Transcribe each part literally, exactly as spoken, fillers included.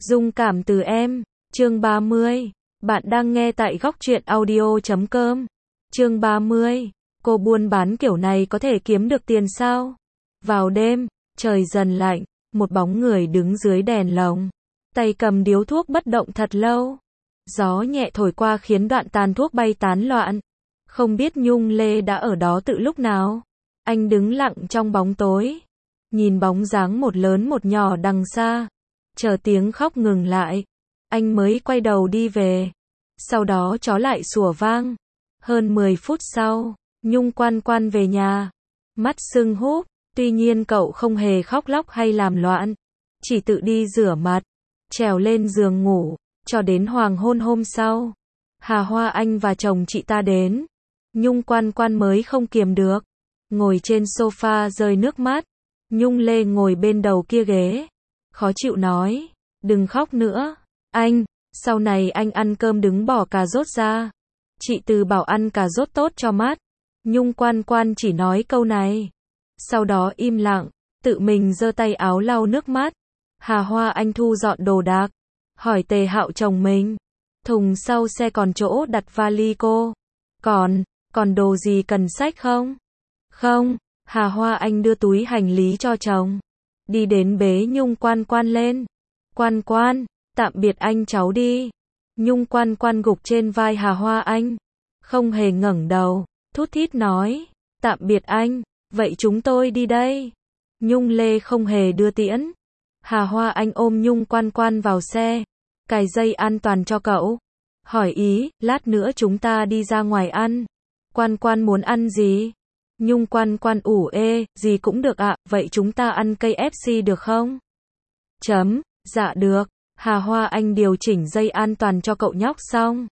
Dung cảm từ em, chương ba mươi. Bạn đang nghe tại góc truyện audio chấm com. Chương ba mươi. Cô buôn bán kiểu này có thể kiếm được tiền sao? Vào đêm, trời dần lạnh, một bóng người đứng dưới đèn lồng. Tay cầm điếu thuốc bất động thật lâu. Gió nhẹ thổi qua khiến đoạn tàn thuốc bay tán loạn. Không biết Nhung Lê đã ở đó từ lúc nào. Anh đứng lặng trong bóng tối. Nhìn bóng dáng một lớn một nhỏ đằng xa. Chờ tiếng khóc ngừng lại. Anh mới quay đầu đi về. Sau đó chó lại sủa vang. Hơn mười phút sau, Nhung Quan Quan về nhà. Mắt sưng húp. Tuy nhiên cậu không hề khóc lóc hay làm loạn. Chỉ tự đi rửa mặt. Trèo lên giường ngủ. Cho đến hoàng hôn hôm sau. Hà Hoa Anh và chồng chị ta đến. Nhung Quan Quan mới không kiềm được. Ngồi trên sofa rơi nước mắt. Nhung Lê ngồi bên đầu kia ghế. Khó chịu nói. Đừng khóc nữa. Anh, sau này anh ăn cơm đứng bỏ cà rốt ra. Chị Từ bảo ăn cà rốt tốt cho mắt. Nhung Quan Quan chỉ nói câu này. Sau đó im lặng, tự mình giơ tay áo lau nước mắt. Hà Hoa Anh thu dọn đồ đạc. Hỏi Tề Hạo chồng mình. Thùng sau xe còn chỗ đặt vali cô. Còn, còn đồ gì cần xách không? Không, Hà Hoa Anh đưa túi hành lý cho chồng. Đi đến bế Nhung Quan Quan lên. Quan Quan, tạm biệt anh cháu đi. Nhung Quan Quan gục trên vai Hà Hoa Anh. Không hề ngẩng đầu, thút thít nói. Tạm biệt anh, vậy chúng tôi đi đây. Nhung Lê không hề đưa tiễn. Hà Hoa Anh ôm Nhung Quan Quan vào xe. Cài dây an toàn cho cậu. Hỏi ý, lát nữa chúng ta đi ra ngoài ăn. Quan Quan muốn ăn gì? Nhung Quan Quan ủ ê, gì cũng được ạ, vậy chúng ta ăn ca ép xê được không? Chấm, dạ được. Hà Hoa Anh điều chỉnh dây an toàn cho cậu nhóc xong.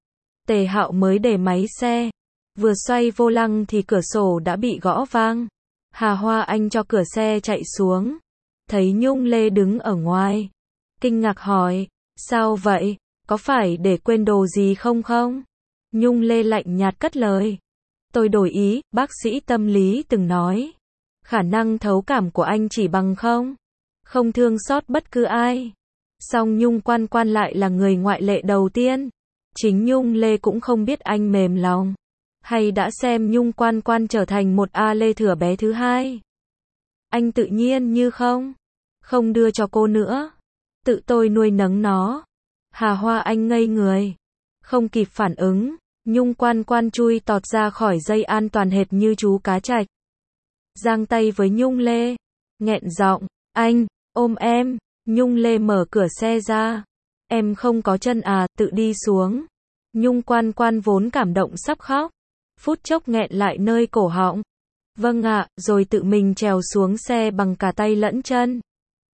Tề Hạo mới để máy xe. Vừa xoay vô lăng thì cửa sổ đã bị gõ vang. Hà Hoa Anh cho cửa xe chạy xuống. Thấy Nhung Lê đứng ở ngoài. Kinh ngạc hỏi, sao vậy? Có phải để quên đồ gì không không? Nhung Lê lạnh nhạt cất lời. Tôi đổi ý, bác sĩ tâm lý từng nói. Khả năng thấu cảm của anh chỉ bằng không. Không thương xót bất cứ ai. Song Nhung Quan Quan lại là người ngoại lệ đầu tiên. Chính Nhung Lê cũng không biết anh mềm lòng. Hay đã xem Nhung Quan Quan trở thành một A Lê Thừa bé thứ hai. Anh tự nhiên như không. Không đưa cho cô nữa. Tự tôi nuôi nấng nó. Hà Hoa Anh ngây người. Không kịp phản ứng. Nhung Quan Quan chui tọt ra khỏi dây an toàn hệt như chú cá trạch. Giang tay với Nhung Lê. Nghẹn giọng. Anh, ôm em. Nhung Lê mở cửa xe ra. Em không có chân à, tự đi xuống. Nhung Quan Quan vốn cảm động sắp khóc. Phút chốc nghẹn lại nơi cổ họng. Vâng ạ, rồi tự mình trèo xuống xe bằng cả tay lẫn chân.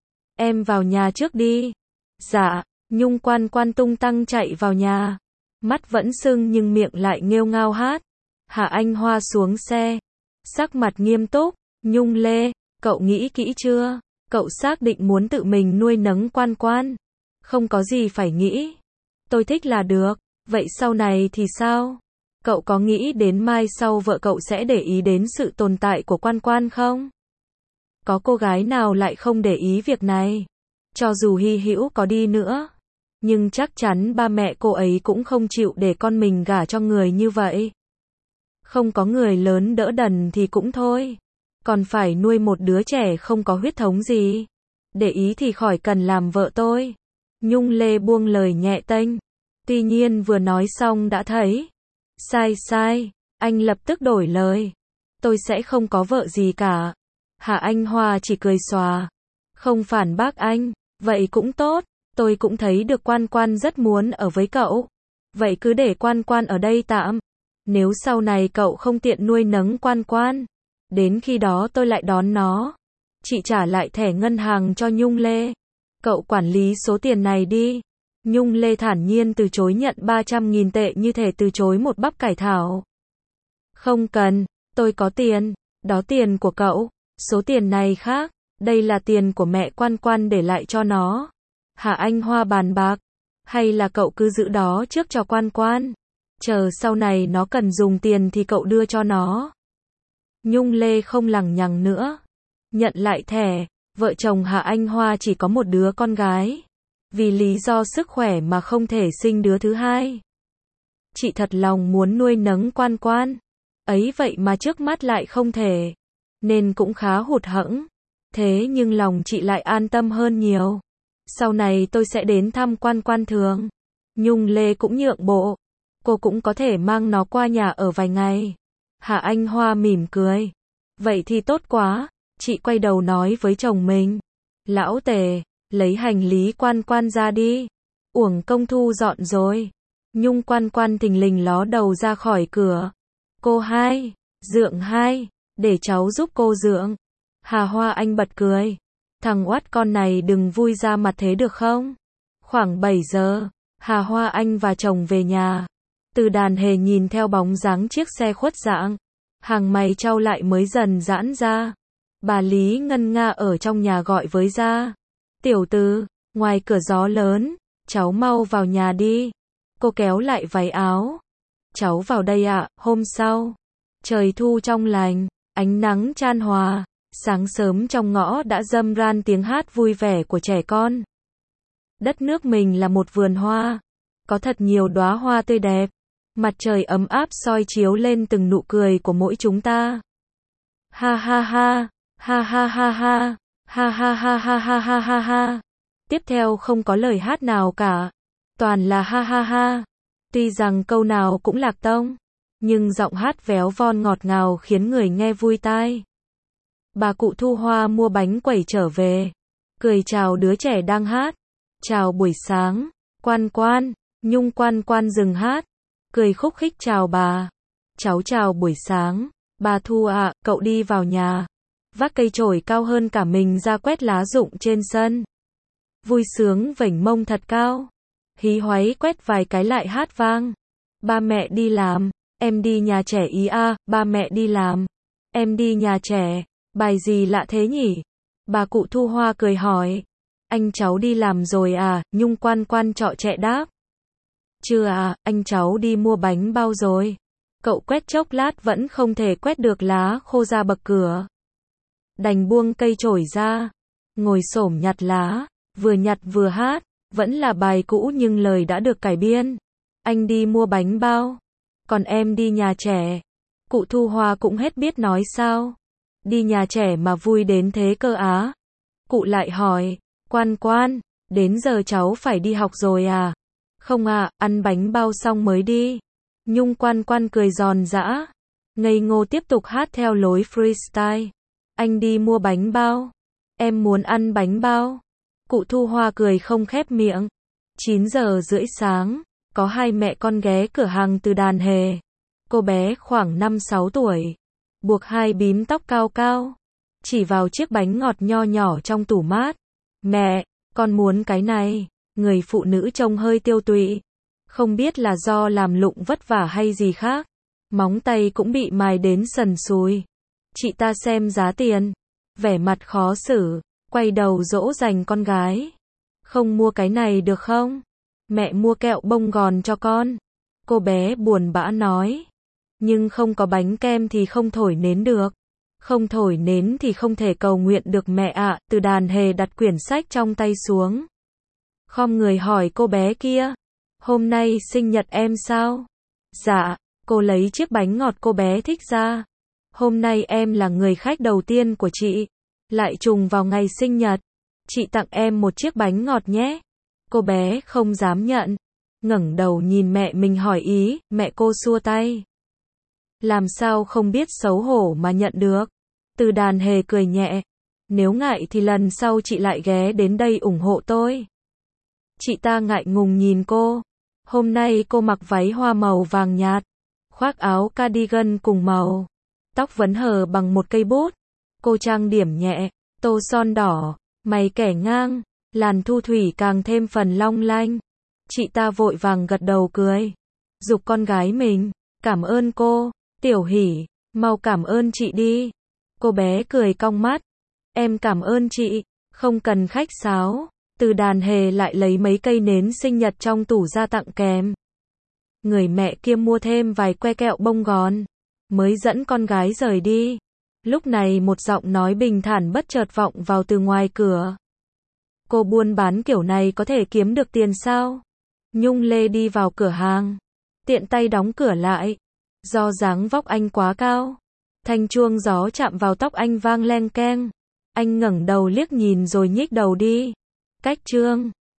Em vào nhà trước đi. Dạ, Nhung Quan Quan tung tăng chạy vào nhà. Mắt vẫn sưng nhưng miệng lại nghêu ngao hát. Hà Anh Hoa xuống xe. Sắc mặt nghiêm túc. Nhung Lê, cậu nghĩ kỹ chưa? Cậu xác định muốn tự mình nuôi nấng Quan Quan. Không có gì phải nghĩ. Tôi thích là được. Vậy sau này thì sao? Cậu có nghĩ đến mai sau vợ cậu sẽ để ý đến sự tồn tại của Quan Quan không? Có cô gái nào lại không để ý việc này? Cho dù hy hữu có đi nữa. Nhưng chắc chắn ba mẹ cô ấy cũng không chịu để con mình gả cho người như vậy. Không có người lớn đỡ đần thì cũng thôi. Còn phải nuôi một đứa trẻ không có huyết thống gì. Để ý thì khỏi cần làm vợ tôi. Nhung Lê buông lời nhẹ tênh. Tuy nhiên vừa nói xong đã thấy. Sai sai. Anh lập tức đổi lời. Tôi sẽ không có vợ gì cả. Hà Anh Hoa chỉ cười xòa. Không phản bác anh. Vậy cũng tốt. Tôi cũng thấy được Quan Quan rất muốn ở với cậu. Vậy cứ để Quan Quan ở đây tạm. Nếu sau này cậu không tiện nuôi nấng Quan Quan. Đến khi đó tôi lại đón nó. Chị trả lại thẻ ngân hàng cho Nhung Lê. Cậu quản lý số tiền này đi. Nhung Lê thản nhiên từ chối nhận ba trăm nghìn tệ như thể từ chối một bắp cải thảo. Không cần, tôi có tiền. Đó tiền của cậu. Số tiền này khác. Đây là tiền của mẹ Quan Quan để lại cho nó. Hà Anh Hoa bàn bạc. Hay là cậu cứ giữ đó trước cho Quan Quan. Chờ sau này nó cần dùng tiền thì cậu đưa cho nó. Nhung Lê không lằng nhằng nữa. Nhận lại thẻ. Vợ chồng Hà Anh Hoa chỉ có một đứa con gái. vì lý do sức khỏe mà không thể sinh đứa thứ hai. Chị thật lòng muốn nuôi nấng Quan Quan, ấy vậy mà trước mắt lại không thể, nên cũng khá hụt hẫng. Thế nhưng lòng chị lại an tâm hơn nhiều. Sau này tôi sẽ đến thăm Quan Quan thường. Nhung Lê cũng nhượng bộ. Cô cũng có thể mang nó qua nhà ở vài ngày. Hạ Anh Hoa mỉm cười. Vậy thì tốt quá. Chị quay đầu nói với chồng mình. Lão Tề, lấy hành lý Quan Quan ra đi. Uổng công thu dọn rồi. Nhung Quan Quan thình lình ló đầu ra khỏi cửa. Cô hai, dượng hai, để cháu giúp cô dượng. Hà Hoa Anh bật cười. Thằng oát con này đừng vui ra mặt thế được không? Khoảng bảy giờ, Hà Hoa Anh và chồng về nhà. Từ Đàn Hề nhìn theo bóng dáng chiếc xe khuất dạng. Hàng mày trao lại mới dần giãn ra. Bà Lý ngân nga ở trong nhà gọi với ra. Tiểu Từ, ngoài cửa gió lớn, cháu mau vào nhà đi. Cô kéo lại váy áo. Cháu vào đây ạ. Hôm sau, trời thu trong lành, ánh nắng chan hòa. Sáng sớm trong ngõ đã râm ran tiếng hát vui vẻ của trẻ con. Đất nước mình là một vườn hoa, có thật nhiều đóa hoa tươi đẹp. Mặt trời ấm áp soi chiếu lên từng nụ cười của mỗi chúng ta. Ha ha ha, ha ha ha ha, ha ha ha ha ha ha ha ha. Tiếp theo không có lời hát nào cả, toàn là ha ha ha. Tuy rằng câu nào cũng lạc tông, nhưng giọng hát véo von ngọt ngào khiến người nghe vui tai. Bà cụ Thu Hoa mua bánh quẩy trở về, cười chào đứa trẻ đang hát. Chào buổi sáng, Quan Quan. Nhung Quan Quan dừng hát, cười khúc khích chào bà. Cháu chào buổi sáng, bà Thu ạ, cậu đi vào nhà, vác cây chổi cao hơn cả mình ra quét lá rụng trên sân. Vui sướng vểnh mông thật cao, hí hoáy quét vài cái lại hát vang. Ba mẹ đi làm, em đi nhà trẻ ý a, à, ba mẹ đi làm, em đi nhà trẻ. Bài gì lạ thế nhỉ? Bà cụ Thu Hoa cười hỏi. Anh cháu đi làm rồi à? Nhung Quan Quan trọ trẹ đáp. Chưa à, anh cháu đi mua bánh bao rồi. Cậu quét chốc lát vẫn không thể quét được lá khô ra bậc cửa. Đành buông cây chổi ra, ngồi xổm nhặt lá, vừa nhặt vừa hát, vẫn là bài cũ nhưng lời đã được cải biên. Anh đi mua bánh bao, còn em đi nhà trẻ. Cụ Thu Hoa cũng hết biết nói sao. Đi nhà trẻ mà vui đến thế cơ á? Cụ lại hỏi, Quan Quan, đến giờ cháu phải đi học rồi à? Không ạ, à, ăn bánh bao xong mới đi. Nhung Quan Quan cười giòn giã, ngây ngô tiếp tục hát theo lối freestyle. Anh đi mua bánh bao, em muốn ăn bánh bao. Cụ Thu Hoa cười không khép miệng. chín giờ rưỡi sáng, có hai mẹ con ghé cửa hàng Từ Đàn Hề. Cô bé khoảng năm sáu tuổi, buộc hai bím tóc cao cao, chỉ vào chiếc bánh ngọt nho nhỏ trong tủ mát. Mẹ, con muốn cái này. Người phụ nữ trông hơi tiêu tụy, không biết là do làm lụng vất vả hay gì khác. Móng tay cũng bị mài đến sần sùi. Chị ta xem giá tiền, vẻ mặt khó xử, quay đầu dỗ dành con gái. Không mua cái này được không? Mẹ mua kẹo bông gòn cho con. Cô bé buồn bã nói. Nhưng không có bánh kem thì không thổi nến được. Không thổi nến thì không thể cầu nguyện được mẹ ạ. À. Từ Đàn Hề đặt quyển sách trong tay xuống, khom người hỏi cô bé kia. Hôm nay sinh nhật em sao? Dạ. Cô lấy chiếc bánh ngọt cô bé thích ra. Hôm nay em là người khách đầu tiên của chị, lại trùng vào ngày sinh nhật. Chị tặng em một chiếc bánh ngọt nhé. Cô bé không dám nhận, ngẩng đầu nhìn mẹ mình hỏi ý. Mẹ cô xua tay. Làm sao không biết xấu hổ mà nhận được. Từ Đàn Hề cười nhẹ. Nếu ngại thì lần sau chị lại ghé đến đây ủng hộ tôi. Chị ta ngại ngùng nhìn cô. Hôm nay cô mặc váy hoa màu vàng nhạt, khoác áo cardigan cùng màu, tóc vấn hờ bằng một cây bút. Cô trang điểm nhẹ, tô son đỏ, mày kẻ ngang, làn thu thủy càng thêm phần long lanh. Chị ta vội vàng gật đầu cười, giục con gái mình. Cảm ơn cô, Tiểu Hỷ, mau cảm ơn chị đi. Cô bé cười cong mắt. Em cảm ơn chị, không cần khách sáo. Từ Đàn Hề lại lấy mấy cây nến sinh nhật trong tủ ra tặng kèm. Người mẹ kia mua thêm vài que kẹo bông gòn, mới dẫn con gái rời đi. Lúc này một giọng nói bình thản bất chợt vọng vào từ ngoài cửa. Cô buôn bán kiểu này có thể kiếm được tiền sao? Nhung Lê đi vào cửa hàng, tiện tay đóng cửa lại. Do dáng vóc anh quá cao, thanh chuông gió chạm vào tóc anh vang leng keng. Anh ngẩng đầu liếc nhìn rồi nhích đầu đi. Cách Trương